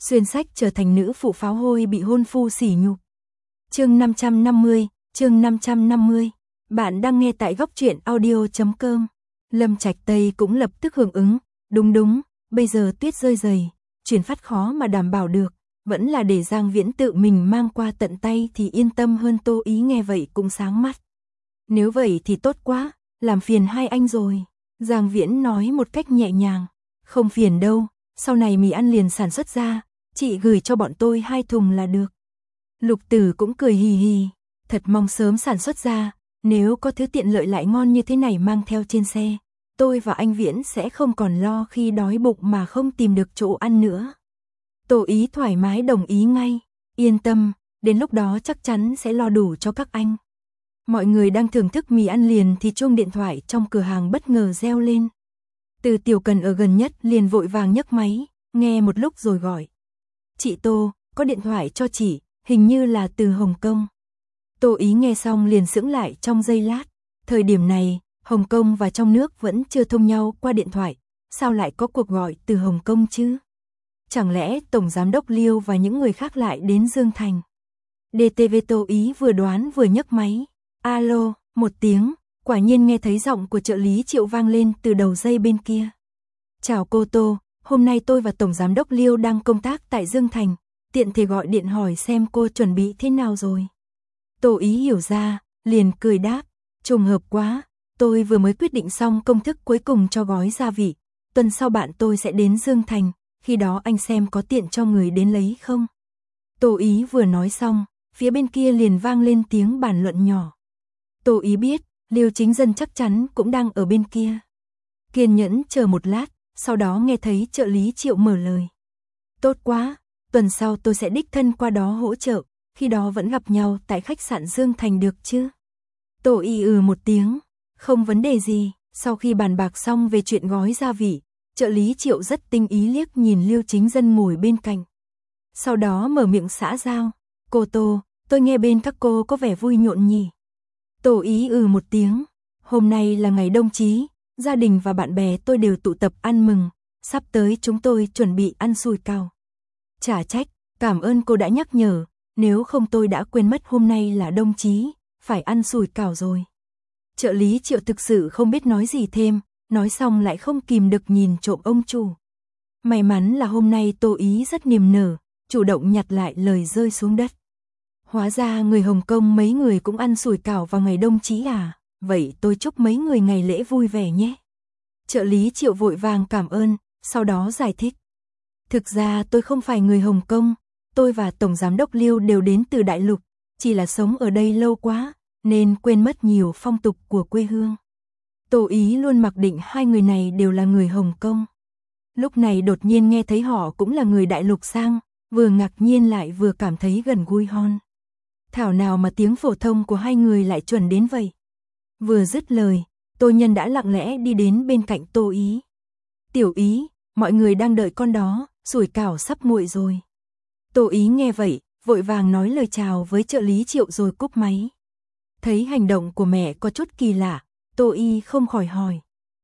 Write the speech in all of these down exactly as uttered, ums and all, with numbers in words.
xuyên sách trở thành nữ phụ pháo hôi bị hôn phu sỉ nhục. Chương năm trăm năm mươi, chương năm trăm năm mươi. Bạn đang nghe tại góc truyện audio chấm com. Lâm Trạch Tây cũng lập tức hưởng ứng, đúng đúng, bây giờ tuyết rơi dày, chuyển phát khó mà đảm bảo được, vẫn là để Giang Viễn tự mình mang qua tận tay thì yên tâm hơn. Tô Ý nghe vậy cũng sáng mắt. Nếu vậy thì tốt quá, làm phiền hai anh rồi. Giang Viễn nói một cách nhẹ nhàng, không phiền đâu, sau này mì ăn liền sản xuất ra, chị gửi cho bọn tôi hai thùng là được. Lục Tử cũng cười hì hì, thật mong sớm sản xuất ra, nếu có thứ tiện lợi lại ngon như thế này mang theo trên xe, tôi và anh Viễn sẽ không còn lo khi đói bụng mà không tìm được chỗ ăn nữa. Tô Ý thoải mái đồng ý ngay, yên tâm, đến lúc đó chắc chắn sẽ lo đủ cho các anh. Mọi người đang thưởng thức mì ăn liền thì chuông điện thoại trong cửa hàng bất ngờ reo lên. Từ Tiểu Cần ở gần nhất liền vội vàng nhấc máy, nghe một lúc rồi gọi. Chị Tô, có điện thoại cho chị, hình như là từ Hồng Kông. Tô Ý nghe xong liền sững lại trong giây lát. Thời điểm này, Hồng Kông và trong nước vẫn chưa thông nhau qua điện thoại, sao lại có cuộc gọi từ Hồng Kông chứ? Chẳng lẽ Tổng Giám đốc Liêu và những người khác lại đến Dương Thành? đê tê vê Tô Ý vừa đoán vừa nhấc máy. Alo, một tiếng, quả nhiên nghe thấy giọng của trợ lý Triệu vang lên từ đầu dây bên kia. Chào cô Tô, hôm nay tôi và Tổng Giám đốc Liêu đang công tác tại Dương Thành, tiện thể gọi điện hỏi xem cô chuẩn bị thế nào rồi. Tô Ý hiểu ra, liền cười đáp, trùng hợp quá, tôi vừa mới quyết định xong công thức cuối cùng cho gói gia vị, tuần sau bạn tôi sẽ đến Dương Thành, khi đó anh xem có tiện cho người đến lấy không. Tô Ý vừa nói xong, phía bên kia liền vang lên tiếng bàn luận nhỏ. Tô Ý biết, Liêu Chính Dân chắc chắn cũng đang ở bên kia. Kiên nhẫn chờ một lát, sau đó nghe thấy trợ lý Triệu mở lời. Tốt quá, tuần sau tôi sẽ đích thân qua đó hỗ trợ, khi đó vẫn gặp nhau tại khách sạn Dương Thành được chứ? Tô Ý ừ một tiếng, không vấn đề gì. Sau khi bàn bạc xong về chuyện gói gia vị, trợ lý Triệu rất tinh ý liếc nhìn Liêu Chính Dân ngồi bên cạnh. Sau đó mở miệng xã giao, cô Tô, tôi nghe bên các cô có vẻ vui nhộn nhỉ? Tô Ý ừ một tiếng, hôm nay là ngày đông chí, gia đình và bạn bè tôi đều tụ tập ăn mừng, sắp tới chúng tôi chuẩn bị ăn sủi cảo. Chả trách, cảm ơn cô đã nhắc nhở, nếu không tôi đã quên mất hôm nay là đông chí, phải ăn sủi cảo rồi. Trợ lý Triệu thực sự không biết nói gì thêm, nói xong lại không kìm được nhìn trộm ông chủ. May mắn là hôm nay Tô Ý rất niềm nở, chủ động nhặt lại lời rơi xuống đất. Hóa ra người Hồng Kông mấy người cũng ăn sủi cảo vào ngày đông chí à, vậy tôi chúc mấy người ngày lễ vui vẻ nhé. Trợ lý Triệu vội vàng cảm ơn, sau đó giải thích. Thực ra tôi không phải người Hồng Kông, tôi và Tổng Giám đốc Liêu đều đến từ Đại Lục, chỉ là sống ở đây lâu quá, nên quên mất nhiều phong tục của quê hương. Tô Ý luôn mặc định hai người này đều là người Hồng Kông. Lúc này đột nhiên nghe thấy họ cũng là người Đại Lục sang, vừa ngạc nhiên lại vừa cảm thấy gần gũi hon. Thảo nào mà tiếng phổ thông của hai người lại chuẩn đến vậy. Vừa dứt lời, Tô Nhân đã lặng lẽ đi đến bên cạnh Tô Ý. Tiểu Ý, mọi người đang đợi con đó, sủi cảo sắp nguội rồi. Tô Ý nghe vậy, vội vàng nói lời chào với trợ lý Triệu rồi cúp máy. Thấy hành động của mẹ có chút kỳ lạ, Tô Y không khỏi hỏi.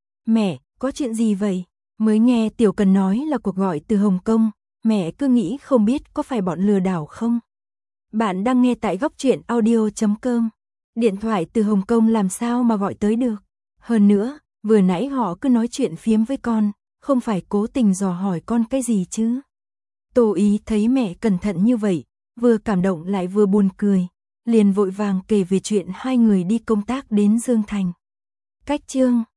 Mẹ, có chuyện gì vậy? Mới nghe Tiểu Cần nói là cuộc gọi từ Hồng Kông, mẹ cứ nghĩ không biết có phải bọn lừa đảo không? Bạn đang nghe tại góc truyện audio chấm com. Điện thoại từ Hồng Kông làm sao mà gọi tới được? Hơn nữa, vừa nãy họ cứ nói chuyện phiếm với con, không phải cố tình dò hỏi con cái gì chứ? Tô Ý thấy mẹ cẩn thận như vậy, vừa cảm động lại vừa buồn cười, liền vội vàng kể về chuyện hai người đi công tác đến Dương Thành. Cách chương